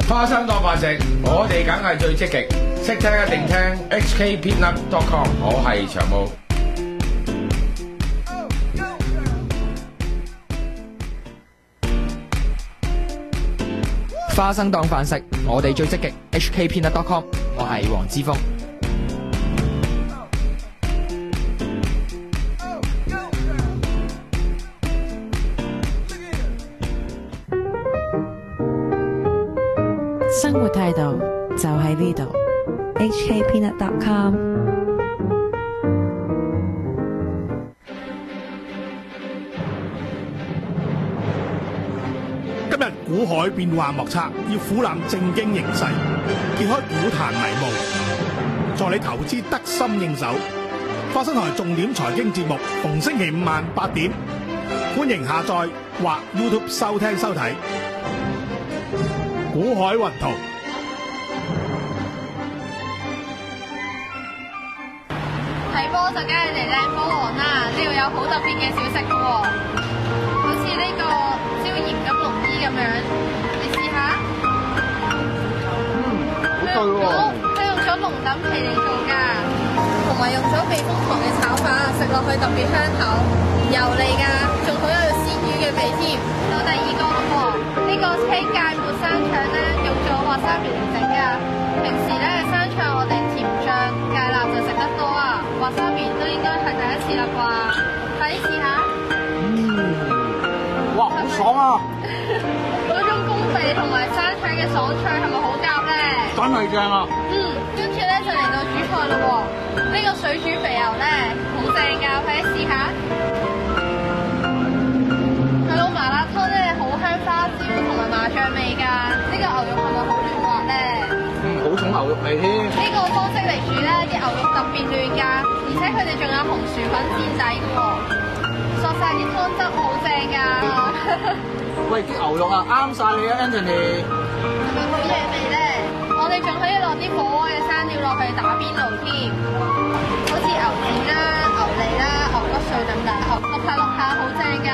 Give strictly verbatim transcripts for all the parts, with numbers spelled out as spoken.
花生當飯食，我哋梗係最積極，識聽一定聽 H K Peanut dot com， 我係長毛。 花生當飯食，我哋最積極 H K Peanut dot com， 我係黃之鋒。 生活態度就喺呢度 ，H K Peanut dot com。 今日股海變幻莫測，要俯覽正經形勢，揭開股壇迷霧，助你投資得心應手。花生台重點財經節目，逢星期五晚八點，歡迎下載或 YouTube 收聽收睇。股海雲圖。 睇波就梗係嚟靚波王啦！呢度有好特別嘅小食嘅喎，好似呢個椒鹽金龍衣咁樣，你試下。 嗯，好對喎。 佢用咗龍躉皮嚟做㗎，同埋用咗避風塘嘅炒法，食落去特別香口，油膩㗎，仲好有鮮魚嘅味添。到第二個喎，呢個披芥末生腸咧，用咗滑沙皮嚟整㗎。平時咧生腸我哋甜醬芥辣就食得多啊，滑沙皮都應該係第一次啦啩，快啲試下。 嗯，哇，好爽啊！ 嗰種公味同埋生腸嘅爽脆係咪好夾咧？ 真係正啊！ 嗯，跟住咧就嚟到主菜啦喎，呢個水煮肥牛咧好正㗎，快啲試下。佢老麻辣湯咧好香花椒同埋麻醬味㗎，呢個牛肉係咪好嫩滑咧？ 嗯，好重牛肉味添。 呢個方式嚟煮咧，啲牛肉特別嫩㗎，而且佢哋仲有紅薯粉墊底嘅喎，索晒啲湯汁好正㗎。 喂，啲牛肉啊啱晒你啊 Anthony。 係咪好嘢味咧？我哋仲可以落啲火鍋嘅生料落去打邊爐添，好似牛片啦、牛脷啦、牛骨碎等等，淥下淥下好正㗎。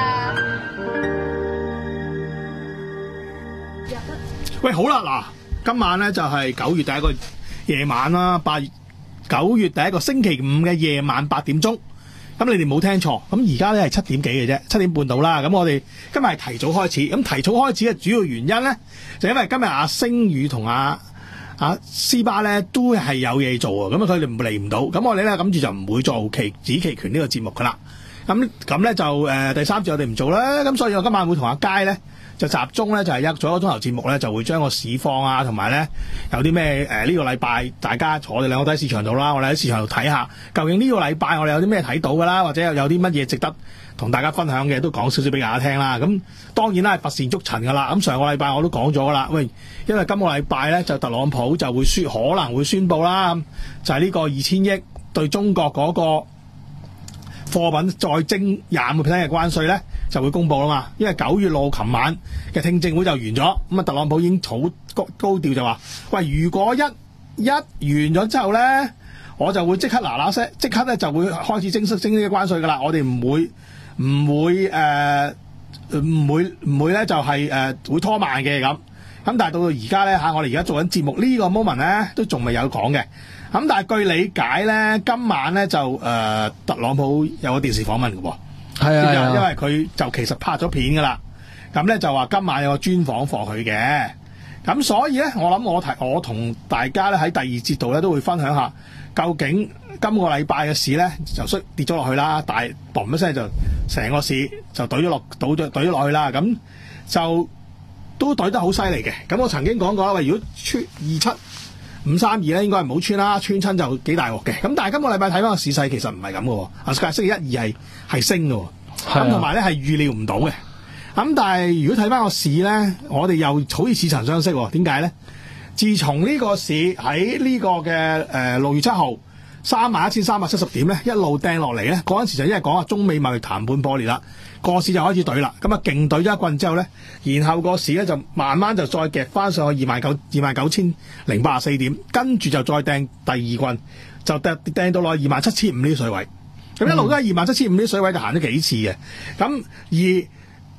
喂，好啦，嗱，今晚咧就係九月第一個夜晚啦，八月九月第一個星期五嘅夜晚八點鐘。咁你哋冇聽錯，咁而家咧係七點幾嘅啫，七點半到啦。咁我哋今日係提早開始，咁提早開始嘅主要原因咧，就因為今日阿星宇同阿阿斯巴咧都係有嘢做啊，咁佢哋嚟唔到，咁我哋咧諗住就唔會做期指期權呢個節目噶啦。咁咁咧就誒、呃、第三節我哋唔做啦，咁所以我今晚會同阿佳咧就集中咧就係一做一個鐘頭節目咧，就會將個市況啊，同埋咧有啲咩誒呢個禮拜大家我哋兩個都喺市場度啦，我哋喺市場度睇下究竟呢個禮拜我哋有啲咩睇到噶啦，或者有有啲乜嘢值得同大家分享嘅，都講少少俾大家聽啦。咁當然啦係乏善足陳噶啦。咁上個禮拜我都講咗噶啦，喂，因為今個禮拜咧就特朗普就會宣可能會宣佈啦，就係、是、呢個二千億對中國嗰個貨品再徵廿五個 percent 嘅關稅咧，就會公佈啦嘛。因為九月六號琴晚嘅聽證會就完咗，咁啊特朗普已經好高高調就話：喂，如果一一完咗之後咧，我就會即刻嗱嗱聲，即刻咧就會開始徵徵呢個關稅噶啦。我哋唔會唔會誒唔會唔會咧就係、是、誒、呃、會拖慢嘅咁。咁但係到到而家咧嚇，我哋而家做緊節目呢個 moment 咧，都仲未有講嘅。咁但係據理解咧，今晚咧就誒、呃、特朗普有個電視訪問嘅喎， 係啊， 因為佢就其實拍咗片噶啦，咁咧就話今晚有個專訪放佢嘅，咁所以咧我諗我提我同大家咧喺第二節度咧都會分享下，究竟今個禮拜嘅市咧就衰跌咗落去啦，但係嘣一聲就成個市就懟咗落倒咗懟咗落去啦，咁就都懟得好犀利嘅。咁我曾經講過啦，喂，如果穿二七五三二咧，應該係唔好穿啦，穿親就幾大鑊嘅。咁但係今個禮拜睇翻個市勢，其實唔係咁嘅喎。啊，星期一、二係係升嘅喎，咁同埋咧係預料唔到嘅。咁但係如果睇翻個市咧，我哋又好似似曾相識喎。點解咧？自從呢個市喺呢個嘅誒六月七號三萬一千三百七十點咧，一路掟落嚟咧，嗰陣時就因為講話中美貿易談判破裂啦，個市就開始懟啦。咁啊勁懟咗一棍之後咧，然後個市咧就慢慢就再夾翻上去二萬九二萬九千零八十四點，跟住就再掟第二棍，就掟掟到落去二萬七千五呢啲水位。咁一路都係二萬七千五呢啲水位就行咗幾次嘅。咁而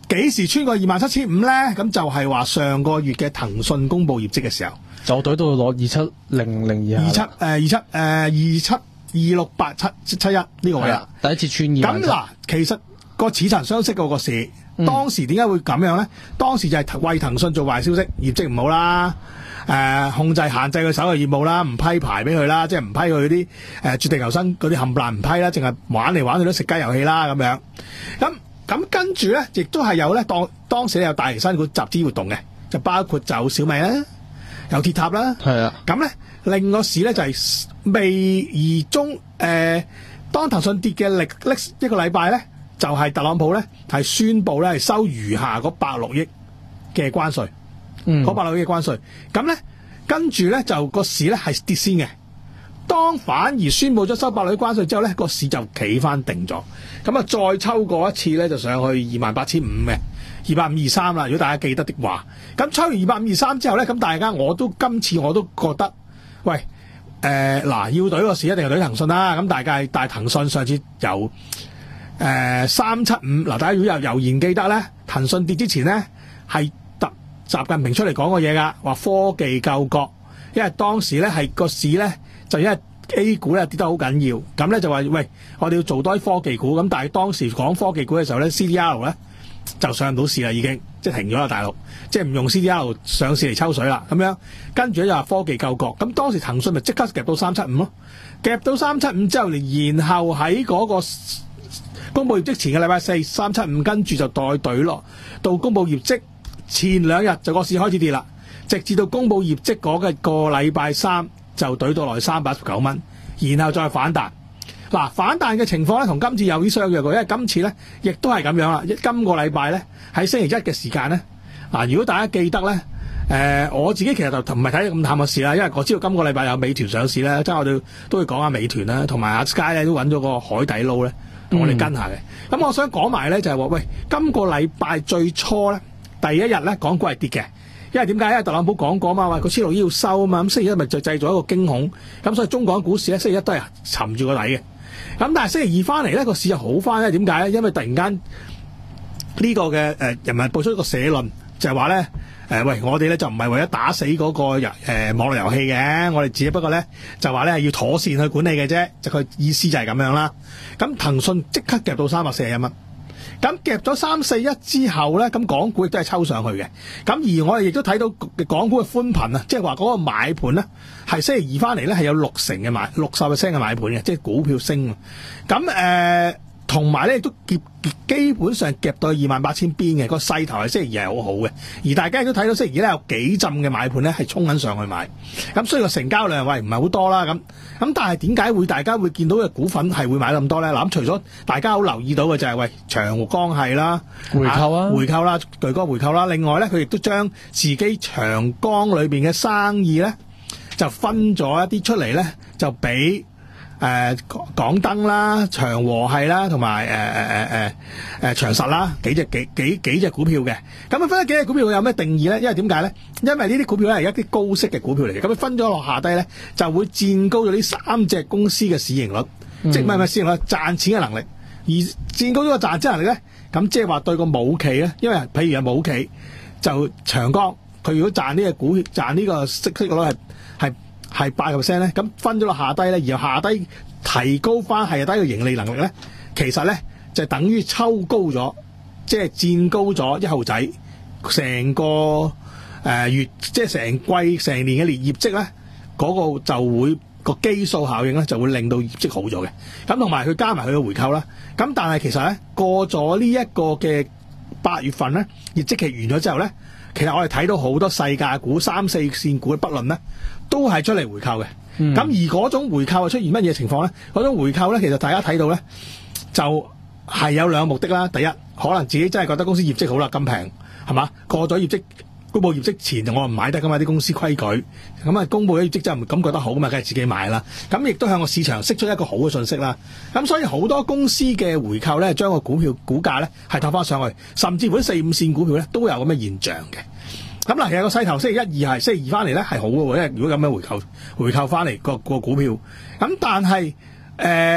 幾時穿過二萬七千五咧？咁就係話上個月嘅騰訊公佈業績嘅時候， 就隊到攞二七零零以下， 二七誒二七誒二七二六八七七一呢個位啦， 第一次穿二萬七。 咁嗱，其實個似曾相識嗰個市， 嗯、 當時點解會咁樣咧？當時就係為騰訊做壞消息，業績唔好啦。誒、呃、控制限制佢手嘅業務啦，唔批牌俾佢啦，即係唔批佢啲誒絕地求生嗰啲冚唪唥唔批啦，淨係玩嚟玩去都食雞遊戲啦咁樣。咁咁跟住咧，亦都係有咧當當時有大型新股集資活動嘅，就包括就小米啦，有鐵塔啦， 係啊。 咁咧另個市咧就係、是、未而中誒、呃，當騰訊跌嘅歷歷一個禮拜咧，就係、是、特朗普咧係宣布咧係收餘下嗰百六億嘅關稅。 嗯， 嗰百六億嘅關稅，咁咧跟住咧就個市咧係跌先嘅。當反而宣布咗收百六億關稅之後咧，個市就企翻定咗。咁啊，再抽過一次咧，就上去二萬八千五嘅二百五二三啦。如果大家記得的話，咁抽完二百五二三之後咧，咁大家我都今次我都覺得，喂誒嗱、呃，要對個市一定係對騰訊啦。咁大家但係騰訊上次由誒三七五嗱，大家如果有猶然記得咧，騰訊跌之前咧係。習近平出嚟講過嘢㗎，話科技救國，因為當時咧係個市咧就因為 A 股咧跌得好緊要，咁咧就話喂，我哋要做多啲科技股，咁但係當時講科技股嘅時候咧 ，C D R 咧就上唔到市啦，已經即係停咗啦，大陸即係唔用 C D R 上市嚟抽水啦，咁樣跟住咧就話科技救國，咁當時騰訊咪即刻夾到三七五咯，夾到三七五之後，然後喺嗰個公佈業績前嘅禮拜四三七五，跟住就代隊落到公佈業績。前兩日就個市開始跌啦，直至到公佈業績嗰個個禮拜三就懟到來三百一十九蚊，然後再反彈。嗱，反彈嘅情況咧，同今次有啲相若嘅，因為今次咧亦都係咁樣啦。今個禮拜咧喺星期一嘅時間咧，嗱，如果大家記得咧，誒、呃、我自己其實就唔係睇咁淡嘅事啦，因為我知道今個禮拜有美團上市咧，即係我哋都會講下美團啦，同埋阿 Sky 咧都揾咗個海底撈咧，同我哋跟下嘅。咁、嗯、我想講埋咧就係話，喂，今個禮拜最初咧。第一日咧，港股係跌嘅，因為點解？因為特朗普講過嘛，話個千六億要收啊嘛，咁星期一咪就製造一個驚恐，咁所以中港股市咧星期一都係沉住個底嘅。咁但係星期二翻嚟咧，個市就好翻咧，點解咧？因為突然間呢個嘅誒人民報出一個社論，就係話咧誒喂，我哋咧就唔係為咗打死嗰個遊誒網絡遊戲嘅，我哋只不過咧就話咧要妥善去管理嘅啫，就佢意思就係咁樣啦。咁騰訊即刻夾到三百四十一蚊。咁夾咗三四一之後咧，咁港股亦都係抽上去嘅。咁而我哋亦都睇到港股嘅寬頻啊，即係話嗰個買盤咧，係星期二翻嚟咧係有六成嘅買，六十 percent 嘅買盤嘅，即係股票升。咁誒，同埋咧亦都夾基本上夾到二萬八千邊嘅個勢頭係星期二係好好嘅。而大家亦都睇到星期二咧有幾浸嘅買盤咧係衝緊上去買。咁所以個成交量喂唔係好多啦。咁咁但係點解會大家會見到嘅股份係會買咁多咧？嗱，咁除咗大家好留意到嘅就係、是、喂長江係啦， 回購啊， 回購啦，巨哥回購啦。另外咧，佢亦都將自己長江裏邊嘅生意咧就分咗一啲出嚟咧，就俾。誒、呃、港燈啦、長和系啦，同埋誒誒誒誒誒長實啦，幾隻幾幾幾隻股票嘅。咁啊分咗幾隻股票有咩定義咧？因為點解咧？因為呢啲股票咧係一啲高息嘅股票嚟嘅。咁佢分咗落下低咧，就會佔高咗呢三隻公司嘅市盈率，嗯、即係唔係唔係市盈率賺錢嘅能力。而佔高咗個賺錢能力咧，咁即係話對個母企咧，因為譬如有母企就長江，佢如果賺呢個股賺呢個息息率係係。係八個 percent 咧，咁分咗落下低咧，然後下低提高翻係低嘅盈利能力咧，其實咧就等於抽高咗，即係佔高咗一號仔，成個誒、呃、月即係成季成年嘅年業績咧，嗰、那個就會、那個基數效應咧就會令到業績好咗嘅。咁同埋佢加埋佢嘅回購啦，咁但係其實咧過咗呢一個嘅八月份咧，業績期完咗之後咧。其實我哋睇到好多細價股、三四線股嘅不論咧，都係出嚟回購嘅。咁、嗯、而嗰種回購係出現乜嘢情況咧？嗰種回購咧，其實大家睇到咧，就係有兩個目的啦。第一，可能自己真係覺得公司業績好啦，咁平係嘛？過咗業績公佈業績前，我唔買得噶嘛，啲公司規矩。咁啊，公佈咗業績之後唔感覺得好嘛，梗係自己買啦。咁亦都向個市場釋出一個好嘅信息啦。咁所以好多公司嘅回購咧，將個股票股價咧係托翻上去，甚至乎啲四五線股票咧都有咁嘅現象嘅。咁嗱，其實個勢頭星期一、二係星期二翻嚟咧係好嘅喎，因為如果咁樣回購回購翻嚟個個股票，咁但係誒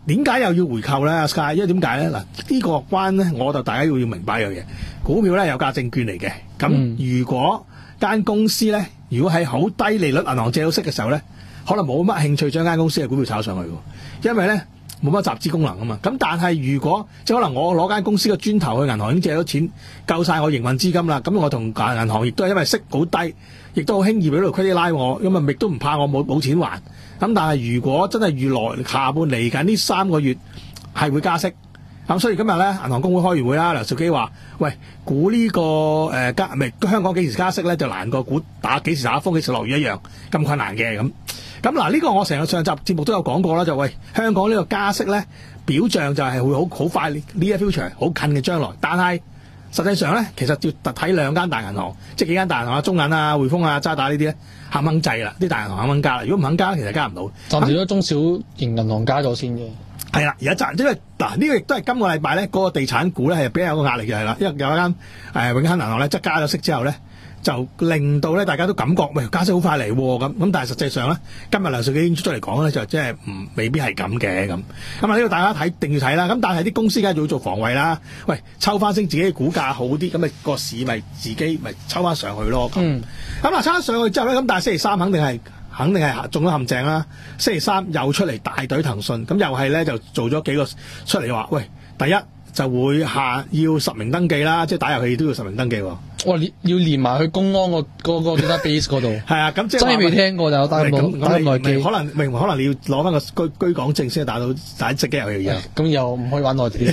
點解又要回購咧？阿 Sky，因為點解咧？嗱，呢個關咧，我就大家要要明白一樣嘢，股票咧有價證券嚟嘅。咁、嗯、如果間公司咧，如果係好低利率銀行借到息嘅時候咧，可能冇乜興趣將間公司嘅股票炒上去嘅，因為咧冇乜集資功能啊嘛。咁但係如果即係可能我攞間公司嘅磚頭去銀行已經借到錢，夠晒我營運資金啦，咁我同銀行亦都係因為息好低，亦都好輕易俾到 credit line 我，咁啊亦都唔怕我冇冇錢還。咁但係如果真係預來下半嚟緊呢三個月係會加息，咁所以今日咧銀行公會開完會啦，梁兆基話：喂，估呢、這個誒、呃、加唔係香港幾時加息咧，就難過估打幾時打風幾時落雨一樣咁困難嘅咁。咁嗱呢個我成個上集節目都有講過啦，就喂香港呢個加息咧表象就係會好好快呢一 future 好近嘅將來，但係實際上咧其實要睇兩間大銀行，即係幾間大銀行啊，中銀啊、匯豐啊、渣打呢啲咧肯唔肯制啦，啲大銀行肯唔肯加啦？如果唔肯加，其實加唔到。 暫時都中小型銀行加咗先嘅。係啦，而家賺，因為嗱呢個亦都係今個禮拜咧，嗰個地產股咧係比較有個壓力嘅係啦，因為有一間誒、呃、永亨銀行咧，即係加咗息之後咧，就令到咧大家都感覺喂加息好快嚟喎咁，咁但係實際上咧，今日梁兆基已經出咗嚟講咧，就即係唔未必係咁嘅咁。咁啊呢個大家睇定要睇啦。咁但係啲公司梗係要做防衞啦。喂，抽翻升自己嘅股價好啲，咁咪個市咪自己咪抽翻上去咯。咁咁嗱，抽翻上去之後咧，咁但係星期三肯定係。肯定係中咗陷阱啦！星期三又出嚟大隊騰訊，咁又係咧就做咗幾個出嚟話，喂，第一就會下要實名登記啦，即係打遊戲都要實名登記喎。哇！ 要連埋去公安個嗰個 database 嗰度。 係啊，咁即係真係未聽過就打咁咁耐機。 可能明可能你要攞翻個居居港證先打到打隻機遊戲嘅。 咁又唔可以玩內地啲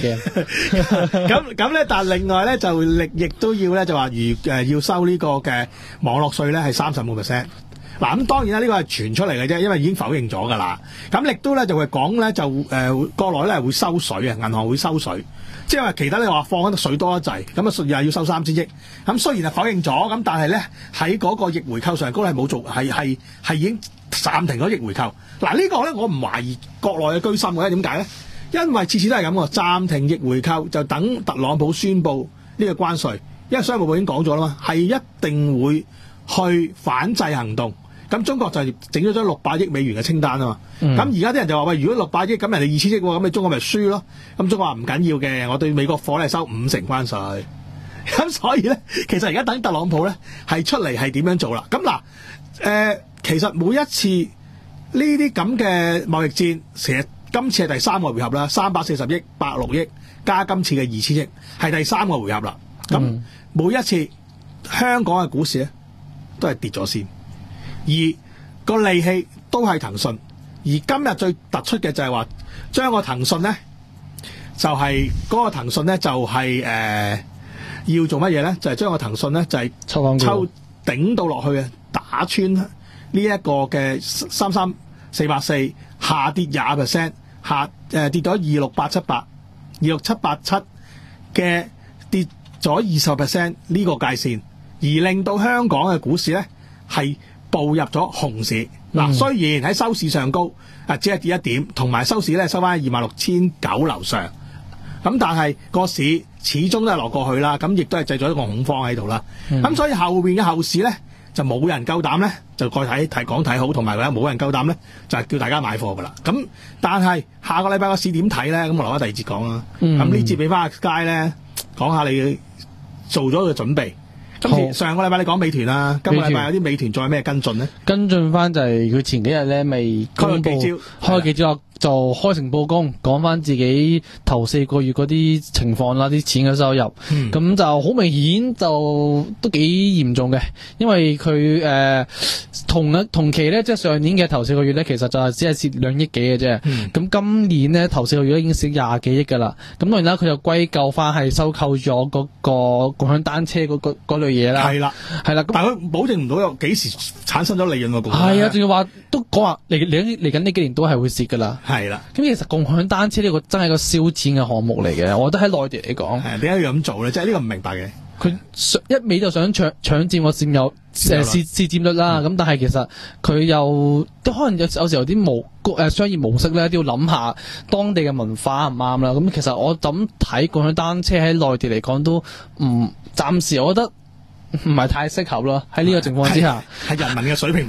game。 咁咁咧，但係另外咧就力亦都要咧就話如誒要收呢個嘅網絡稅咧係三十五個 percent。嗱咁當然啦，呢個係傳出嚟嘅啫，因為已經否認咗㗎啦。咁亦都咧就會講咧就誒、呃、國內咧會收水啊，銀行會收水，即係話其他你話放緊水多一滯，咁啊又係要收三千億。咁雖然係否認咗，咁但係咧喺嗰個逆回購上高係冇做，係係係已經暫停咗逆回購。嗱、這個、呢個咧我唔懷疑國內嘅居心嘅，點解咧？因為次次都係咁喎，暫停逆回購就等特朗普宣布呢個關稅，因為商務部已經講咗啦嘛，係一定會去反制行動。咁中國就整咗張六百億美元嘅清單啊嘛，咁而家啲人就話喂，如果六百億咁人哋二千億喎，咁你中國咪輸咯？咁中國話唔緊要嘅，我對美國貨咧收五成關稅，咁所以咧，其實而家等特朗普咧係出嚟係點樣做啦？咁嗱，誒、呃，其實每一次呢啲咁嘅貿易戰，其實今次係第三個回合啦，三百四十億、百六億加今次嘅二千億，係第三個回合啦。咁、嗯、每一次香港嘅股市咧都係跌咗先。而個利器都係騰訊，而今日最突出嘅就係話將個騰訊咧，就係、是、嗰、那個騰訊咧就係、是、誒、呃、要做乜嘢咧？就係、是、將個騰訊咧就係、是、抽抽頂到落去啊，打穿呢一個嘅三三四八四，下跌廿 percent， 下誒、呃、跌到二六八七八、二六七八七嘅跌咗二十 percent 呢個界線，而令到香港嘅股市咧係步入咗熊市嗱、嗯，雖然喺收市上高啊，只係跌一點，同埋收市咧收翻二萬六千九樓上，咁但係個市始終都係落過去啦，咁亦都係製造一個恐慌喺度啦。咁、嗯、所以後邊嘅後市咧就冇人夠膽咧，就再睇睇講睇好，同埋咧冇人夠膽咧就係叫大家買貨噶啦。咁但係下個禮拜個市點睇咧？咁我留翻第二節講啦。咁呢節俾翻阿佳咧講下你做咗個準備。咁上個禮拜你講美團啊，今個禮拜有啲美團再咩跟進咧？ 跟進翻就係佢前幾日咧未公布開幾招，開幾招就開誠佈公，講翻自己頭四個月嗰啲情況啦，啲錢嘅收入，咁、嗯、就好明顯就都幾嚴重嘅，因為佢誒、呃、同同期咧，即係上年嘅頭四個月咧，其實就係只係蝕兩億幾嘅啫。咁、嗯、今年咧頭四個月已經蝕廿幾億噶啦。咁當然啦，佢就歸咎翻係收購咗嗰個共享單車嗰個嗰類嘢啦。係啦，係啦。但係佢保證唔到有幾時產生咗利潤喎。係啊，仲要話都講話嚟嚟嚟緊呢幾年都係會蝕噶啦。係啦，咁其實共享單車呢個真係個燒錢嘅項目嚟嘅，我覺得喺內地嚟講，係點解要咁做咧？即係呢個唔明白嘅。佢一味就想搶搶佔個佔有誒市市佔率啦，咁、嗯、但係其實佢又都可能有有時候啲模誒商業模式咧都要諗下當地嘅文化唔啱啦。咁其實我咁睇共享單車喺內地嚟講都唔暫時，我覺得唔係太適合咯。喺呢個情況之下， 係人民嘅水平問題。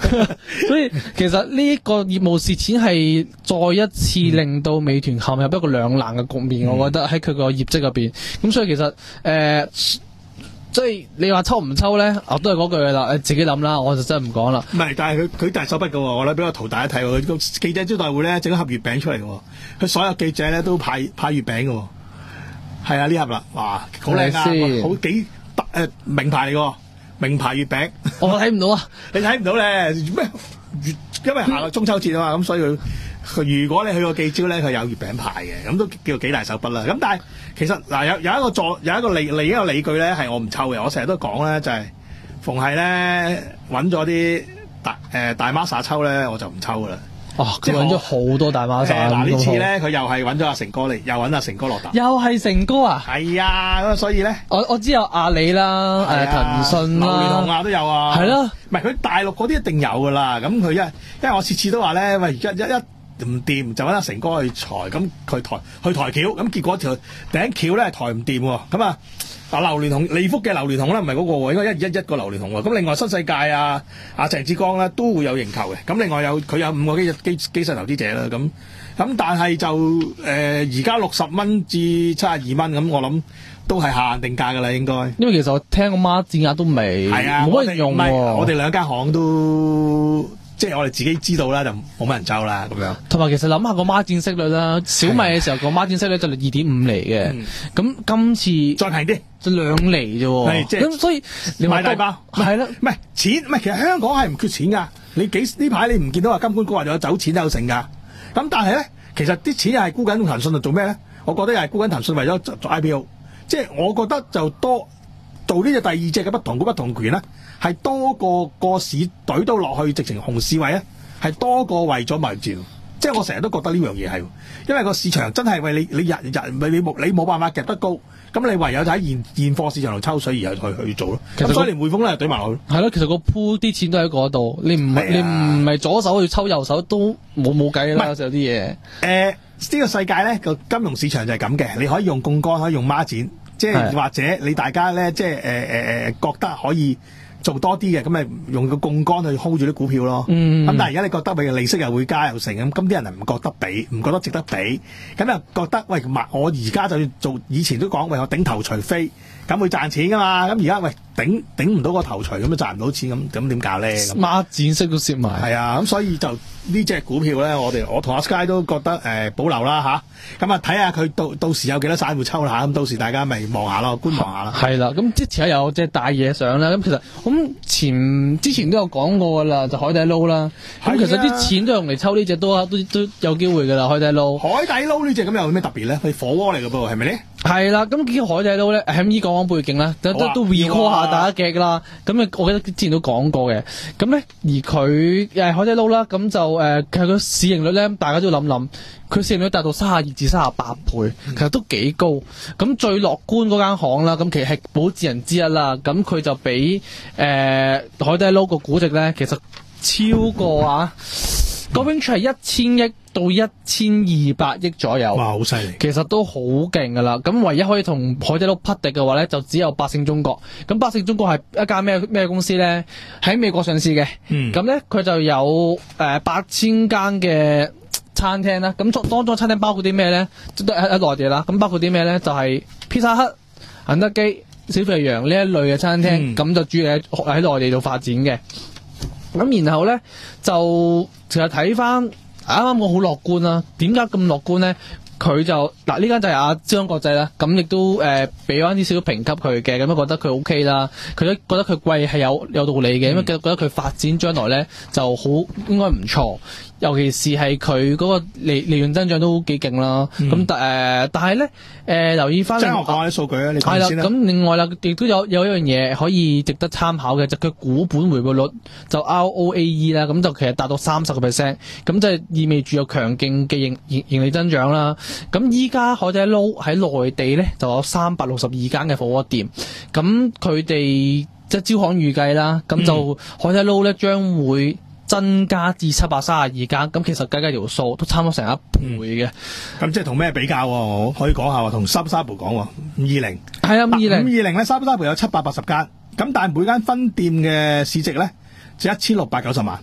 所以其實呢一個業務蝕錢係再一次令到美團陷入一個兩難嘅局面，嗯、我覺得喺佢個業績入邊。咁所以其實誒。呃即係你話抽唔抽咧，我都係嗰句嘅啦，你自己諗啦，我就真係唔講啦。 唔係，但係佢佢大手筆嘅喎，我咧俾個圖大家睇喎，佢個記者招待會咧整一盒月餅出嚟嘅喎，佢所有記者咧都派派月餅嘅喎，係啊呢盒啦，哇好靚啊，好幾百誒名牌嚟嘅喎，名牌月餅。 我睇唔到啊， 你睇唔到咧咩？因為下個中秋節啊嘛，咁所以佢。如果你去過記招咧，佢有月餅派嘅，咁都叫幾大手筆啦。咁但係其實嗱有有一個座有一個理另一個理據咧係我唔抽嘅，我成日都講咧就係、是、逢係咧揾咗啲大誒、呃、大孖沙抽咧，我就唔抽噶啦。 哦，佢揾咗好多大孖沙。嗱、呃、呢次咧佢又係揾咗阿成哥嚟，又揾阿成哥落搭。 又係成哥啊？ 係啊，咁所以咧， 我我知有阿里啦，誒騰訊啦， 榴蓮同啊都有啊。 係咯， 唔係佢大陸嗰啲一定有噶啦。咁佢因因為我次次都話咧，喂而家一一。唔掂就揾阿成哥去裁，咁佢抬去抬轎，咁結果條頂轎咧抬唔掂喎，咁啊啊榴蓮同利福嘅榴蓮同咧唔係嗰個喎，應該一一一個榴蓮同喎，咁另外新世界啊阿鄭志剛咧都會有認購嘅，咁另外有佢有五個基基基石投資者啦，咁咁但係就誒而家六十蚊至七十二蚊，咁我諗都係下限定價㗎啦，應該。因為其實我聽個孖展額都未，係啊，冇乜人用喎。我哋兩間行都。即係我哋自己知道啦，就冇乜人抽啦咁樣。同埋其實諗下個孖展息率啦，小米嘅時候個孖展息率就係二點五厘嘅，咁、嗯、今次再平啲，就兩厘啫喎。咁所以你買大包係啦，唔係錢，唔係其實香港係唔缺錢㗎。你幾呢排你唔見到話金管局話有走錢有剩㗎。咁但係咧，其實啲錢又係沽緊騰訊度做咩咧？我覺得又係沽緊騰訊為咗做 I P O。即係我覺得就多做呢隻第二隻嘅不同股不同權啦。係多過個市懟到落去，直情熊市位啊！係多過為咗貿易戰，即係我成日都覺得呢樣嘢係，因為個市場真係為你你日日你冇你冇辦法夾得高，咁你唯有就喺現現貨市場度抽水而去去去做咯。咁所以連匯豐咧懟埋落去。係咯，其實個鋪啲錢都喺嗰度，你唔係你唔係左手去抽右手都冇冇計啦。有啲嘢誒呢個世界咧個金融市場就係咁嘅，你可以用槓桿，可以用孖展，即係或者你大家咧即係誒誒誒覺得可以。做多啲嘅，咁咪用個槓桿去 hold 住啲股票咯。咁、嗯、但係而家你覺得佢利息又會加又成咁，咁啲人係唔覺得俾，唔覺得值得俾，咁又覺得喂，我而家就要做，以前都講喂我頂頭除非，咁會賺錢噶嘛。咁而家喂頂頂唔到個頭除，咁都賺唔到錢，咁咁點搞咧？孖展息都蝕埋。係啊，咁所以就呢隻股票咧，我哋我同阿 Sky 都覺得誒、呃、保留啦吓。咁啊睇下佢到到時有幾多散戶抽啦，咁到時大家咪望下咯，觀望下啦。係啦，咁之前有隻大嘢上啦，咁其實咁前之前都有講過噶啦，就海底撈啦。咁其實啲錢都用嚟抽呢隻都都都有機會噶啦，海底撈。海底撈呢隻咁有咩特別咧？係火鍋嚟噶噃，係咪咧？係啦，咁叫海底撈咧，喺呢講講背景啦，都都都 recall 下大家嘅啦。咁啊，我記得之前都講過嘅。咁咧，而佢誒海底撈啦，咁就誒其實個市盈率咧，大家都要諗諗，佢市盈率達到三十二至三十八倍，其實都幾高。咁最樂觀嗰間行啦，咁其實係保薦人之一啦。咁佢就比誒、呃、海底撈個估值咧，其實超過啊，個 range 係一千億到一千二百億左右。哇，好犀利！其實都好勁噶啦。咁唯一可以同海底撈匹敵嘅話咧，就只有百勝中國。咁百勝中國係一間咩咩公司咧？喺美國上市嘅。嗯。咁咧，佢就有誒八千間嘅餐廳啦。咁當中餐廳包括啲咩咧？都喺喺內地啦。咁包括啲咩咧？就係披薩克、肯德基、小肥羊呢一類嘅餐廳。咁、嗯、就主要喺喺內地度發展嘅。咁然後咧就其實睇翻。啱啱我好樂觀啦，點解咁樂觀咧？佢就嗱呢間就係阿招商國際啦，咁亦都誒俾翻啲少少評級佢嘅，咁樣覺得佢 O K 啦，佢都覺得佢貴係有有道理嘅，因為覺得佢發展將來咧就好應該唔錯，尤其是係佢嗰個利利潤增長都幾勁啦。咁、嗯、但誒、呃、但係咧誒留意翻，即係我講下啲數據啊，你講先啦。咁另外啦，亦都有有一樣嘢可以值得參考嘅，就佢、是、股本回報率就 R O A E 啦，咁就其實達到三十個 percent，咁即係意味住有強勁嘅盈盈盈利增長啦。咁依家海底撈喺內地咧就有三百六十二間嘅火鍋店，咁佢哋即係招行預計啦，咁就海底撈咧將會增加至七百三十二間，咁其實計計條數都差唔多成一倍嘅。咁、嗯、即係同咩比較？我可以講下，同三沙布講五二零係啊，五二零五二零咧，三沙布有七百八十間，咁但係每間分店嘅市值咧就一千六百九十萬。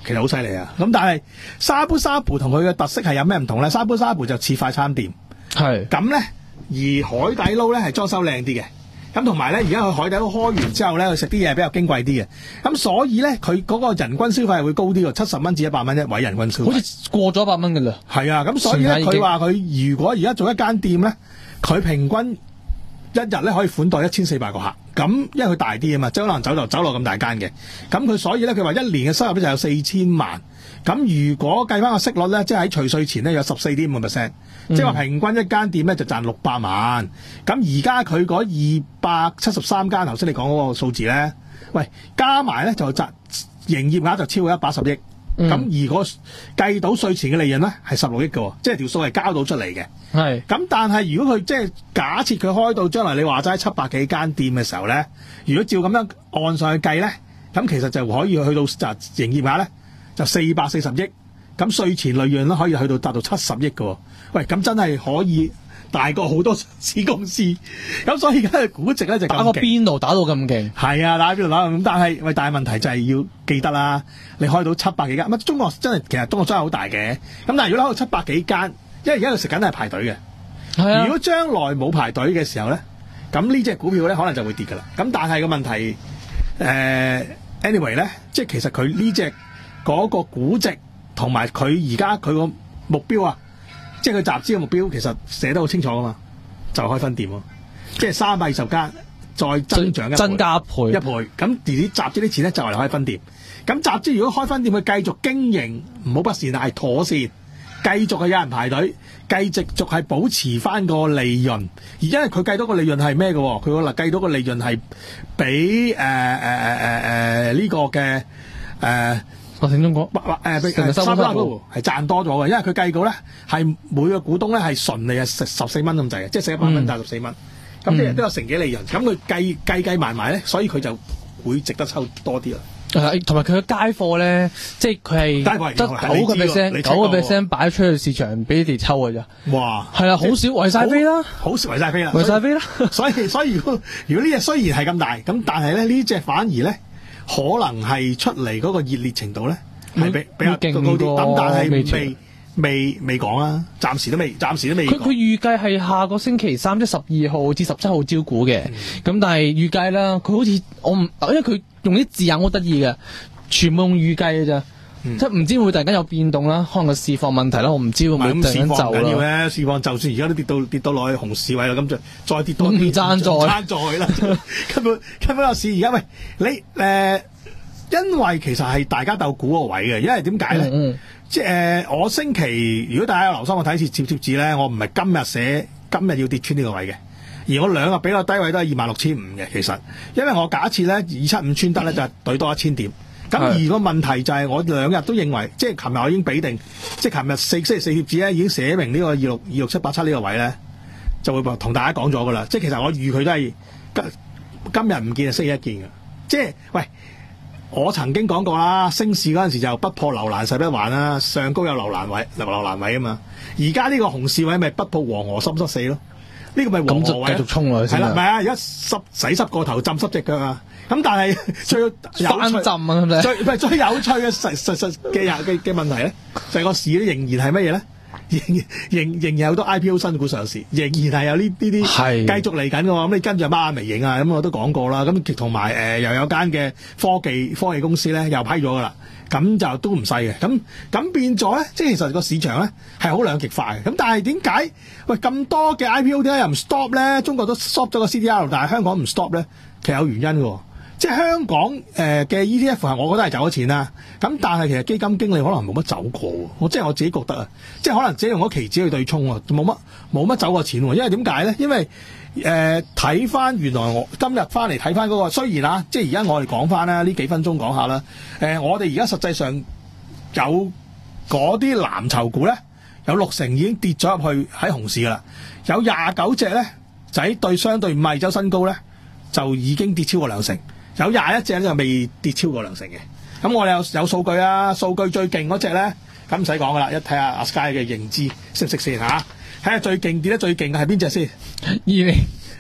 其實好犀利啊！咁但係沙煲沙煲同佢嘅特色係有咩唔同咧？沙煲沙煲就似快餐店， 係咁咧，而海底撈咧係裝修靚啲嘅。咁同埋咧，而家去海底撈開完之後咧，佢食啲嘢比較矜貴啲嘅。咁所以咧，佢嗰個人均消費係會高啲喎，七十蚊至一百蚊一位人均消費。 好似過咗一百蚊㗎啦。 係啊，咁所以咧，佢話佢如果而家做一間店咧，佢平均一日咧可以款待一千四百個客。咁因為佢大啲啊嘛，即係可能酒樓酒樓咁大間嘅。咁佢所以咧，佢話一年嘅收入咧就有四千萬。咁如果計翻個息率咧，即係喺除稅前咧有十四點五個 percent，即係話平均一間店咧就賺六百萬。咁而家佢嗰二百七十三間，頭先你講嗰個數字咧，喂加埋咧就賺營業額就超過一百十億。咁、嗯、而嗰計到稅前嘅利潤咧係十六億嘅，即係條數係交到出嚟嘅。係。咁但係如果佢即係假設佢開到將來你話齋七百幾間店嘅時候咧，如果照咁樣按上去計咧，咁其實就可以去到就營業額咧。就四百四十億，咁稅前利潤咧可以去到達到七十億喎。喂，咁真係可以大過好多上市公司，咁所以而家嘅估值咧就打個邊度打到咁勁？ 係啊，打邊度打咁，但係喂，但係問題就係要記得啦，你開到七百幾間，乜中國真係其實中國真係好大嘅，咁但係如果開到七百幾間，因為而家佢食緊係排隊嘅，係啊。如果將來冇排隊嘅時候咧，咁呢隻股票咧可能就會跌㗎啦。咁但係個問題，誒、呃、anyway 咧，即係其實佢呢隻。嗰、那個估值同埋佢而家佢個目標啊，即係佢集資嘅目標，其實寫得好清楚噶嘛，就開分店喎，即係三百二十間再增長一倍增加一倍一倍，咁而啲集資啲錢咧就嚟開分店。咁集資如果開分店，佢繼續經營唔好不善，但係妥善，繼續係有人排隊，繼續續係保持翻個利潤。而因為佢計到個利潤係咩嘅？佢個嗱計到個利潤係比誒誒誒誒誒呢個嘅誒。呃我聽中講， 誒沙煲係賺多咗嘅，因為佢計到咧係每個股東咧係純利係食十四蚊咁滯嘅，即係食一百蚊賺十四蚊，咁啲人都有成幾利潤，咁佢計計計埋埋咧，所以佢就會值得抽多啲啦。 同埋佢嘅街貨咧，即係佢係得九個 percent， 九個 percent 擺出去市場俾你哋抽嘅咋。哇！係啊，好少圍晒飛啦，好少圍晒飛啦，圍晒飛啦。所以所以如果如果呢隻雖然係咁大，咁但係咧呢隻反而咧。可能係出嚟嗰個熱烈程度咧，係比比較高啲，咁但係未未未講啦，暫時都未，暫時都未。佢佢預計係下個星期三即十二號至十七號招股嘅，咁、嗯、但係預計啦，佢好似我唔，因為佢用啲字眼好得意嘅，全部用預計嘅咋。嗯、即係唔知會突然間有變動啦，可能個市況問題啦，我唔知會唔會突然間就啦。緊要咧，市況就算而家都跌到跌到落去熊市位啦，咁就再跌到唔爭再爭再啦。根本根本個市而家喂你誒、呃，因為其實係大家鬥估個位嘅，因為點解咧？嗯嗯即係、呃、我星期如果大家有留心我睇次貼貼紙咧，我唔係今日寫今日要跌穿呢個位嘅，而我兩日比較低位都係二萬六千五嘅。其實因為我假設咧二七五穿得咧就係對多一千點。咁而個問題就係我兩日都認為，即係琴日我已經俾定，即係琴日四星期四貼紙咧已經寫明呢個二六二六七八七呢個位咧，就會同大家講咗噶啦。即係其實我預佢都係今今日唔見就星期一見嘅。即係喂，我曾經講過啦，升市嗰陣時就不破樓蘭十一環啦，上高有樓蘭位，樓蘭位啊嘛。而家呢個熊市位咪不破黃河濕濕死咯？呢、這個咪黃河位繼續衝落去先。係啦，唔係啊，而家濕洗濕個頭，浸濕隻腳啊！咁但係最有趣翻浸啊， 最唔係最有趣嘅實實實嘅嘅嘅問題咧，就係、是、個市咧仍然係乜嘢咧？仍仍仍然有好多 I P O 新股上市，仍然係有呢呢啲繼續嚟緊嘅喎。咁你跟住孖微影啊，咁我都講過啦。咁同埋誒又有間嘅科技科技公司咧又批咗㗎啦。咁就都唔細嘅。咁咁變咗咧，即係其實個市場咧係好兩極化嘅。咁但係點解喂咁多嘅 I P O 點解又唔 stop 咧？中國都 stop 咗個 C D R， 但係香港唔 stop 咧，其實有原因嘅。即係香港誒嘅 E T F 係，我覺得係走咗錢啦。咁但係其實基金經理可能冇乜走過，我即係我自己覺得啊，即係可能自己用咗期指去對沖啊，冇乜冇乜走過錢。因為點解咧？因為誒睇翻原來我今日翻嚟睇翻嗰個，雖然啊，即係而家我哋講翻啦，呢幾分鐘講下啦。誒、呃，我哋而家實際上有嗰啲藍籌股咧，有六成已經跌咗入去喺熊市噶啦，有廿九隻咧就喺對相對五十二周新高咧，就已經跌超過兩成。有廿一隻咧就未跌超過兩成嘅，咁我哋有有數據啊，數據最勁嗰隻咧，咁唔使講噶啦，一睇下阿 Sky 嘅認知識唔識先嚇，睇下最勁跌得最勁嘅係邊隻先？ 二零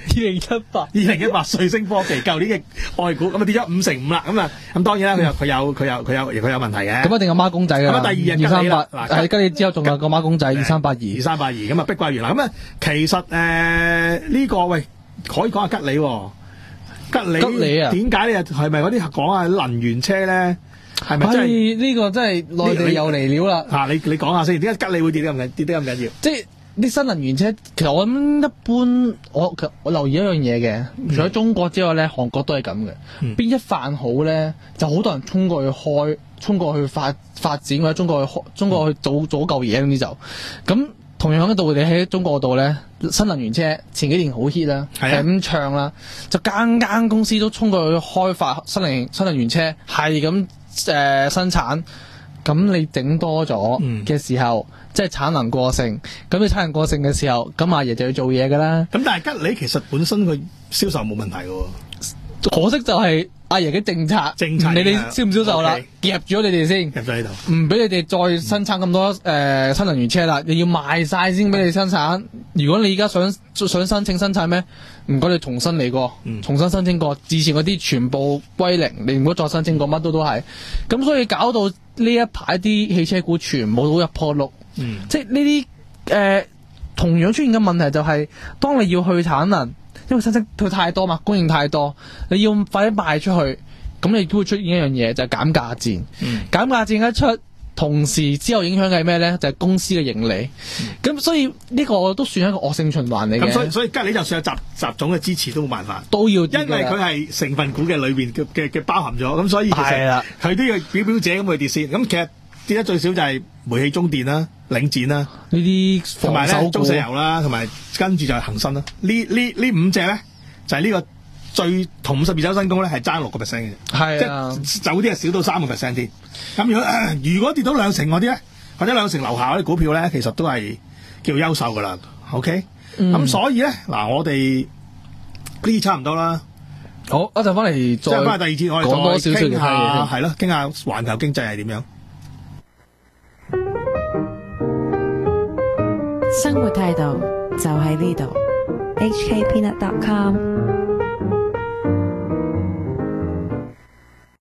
二零一八， 二零一八瑞星科技舊年嘅愛股咁啊跌咗五成五啦，咁啊咁當然啦，佢有佢有佢有佢有佢有問題嘅。 咁一定有孖公仔㗎。 咁啊第二日二三八， 嗱係跟住之後仲有個孖公仔二三八二， 二三八二咁啊碧桂園啦。咁啊其實誒呢、呃這個喂可以講下吉利喎，吉利吉利啊點解咧？係咪嗰啲講下能源車咧？係咪真係呢、這個真係內地又嚟料啦？ 啊，你你講下先，點解吉利會跌得咁緊跌得咁緊要？ 即係啲新能源車，其實我諗一般，我我留意一樣嘢嘅，除咗中國之外咧，韓國都係咁嘅。邊、嗯、一範好咧，就好多人衝過去開，衝過去發發展或者中國去開，中國去做做嚿嘢，總之就咁。同樣嘅道理喺中國度咧，新能源車前幾年好 hit 啦，係咁唱啦，就間間公司都衝過去開發新能新能源車，係咁誒生產。咁你整多咗嘅時候，嗯、即係產能過剩。咁你產能過剩嘅時候，咁阿爺就要做嘢噶啦。 咁但係吉利其實本身佢銷售冇問題嘅， 可惜就係阿爺嘅政策，政策你哋銷唔銷售啦？夾咗你哋先， 夾咗呢度， 唔俾你哋再生產咁多誒、呃、新能源車啦。你要賣晒先俾你生產。如果你而家想想申請生產咩？唔該你重新嚟過、嗯，重新申請過，之前嗰啲全部歸零，你唔好再申請過，乜都都係。咁所以搞到呢一排啲汽車股全部都一破六，嗯、即係呢啲誒同樣出現嘅問題就係、是，當你要去產能。因為生產佢太多嘛，供應太多，你要快啲賣出去，咁你都會出現一樣嘢，就係減價戰。嗯、減價戰一出，同時之後影響嘅係咩咧？就係、是、公司嘅盈利。咁、嗯、所以呢個都算係一個惡性循環嚟嘅。咁所以所以吉利就算有習習總嘅支持都冇辦法， 都要， 因為佢係成分股嘅裏邊嘅嘅嘅包含咗，咁所以其實佢都要表表姐咁去跌先。咁其實跌得最少就係煤氣、中電啦、領展啦呢啲， 同埋咧中石油啦，同埋跟住就係恒生啦。呢呢呢五隻咧就係、是、呢個最同五十二周新高咧係爭六個 percent 嘅， 係啊， 即係有啲係少到三個 percent 添。咁如果、呃、如果跌到兩成嗰啲咧，或者兩成樓下嗰啲股票咧，其實都係叫優秀噶啦。OK，咁、嗯、所以咧嗱，我哋呢啲差唔多啦。 好，一陣翻嚟再翻第二節，我哋講多少少嘅嘢，係咯，傾下環球經濟係點樣。 生活態度就喺呢度 ，H K Peanut dot com。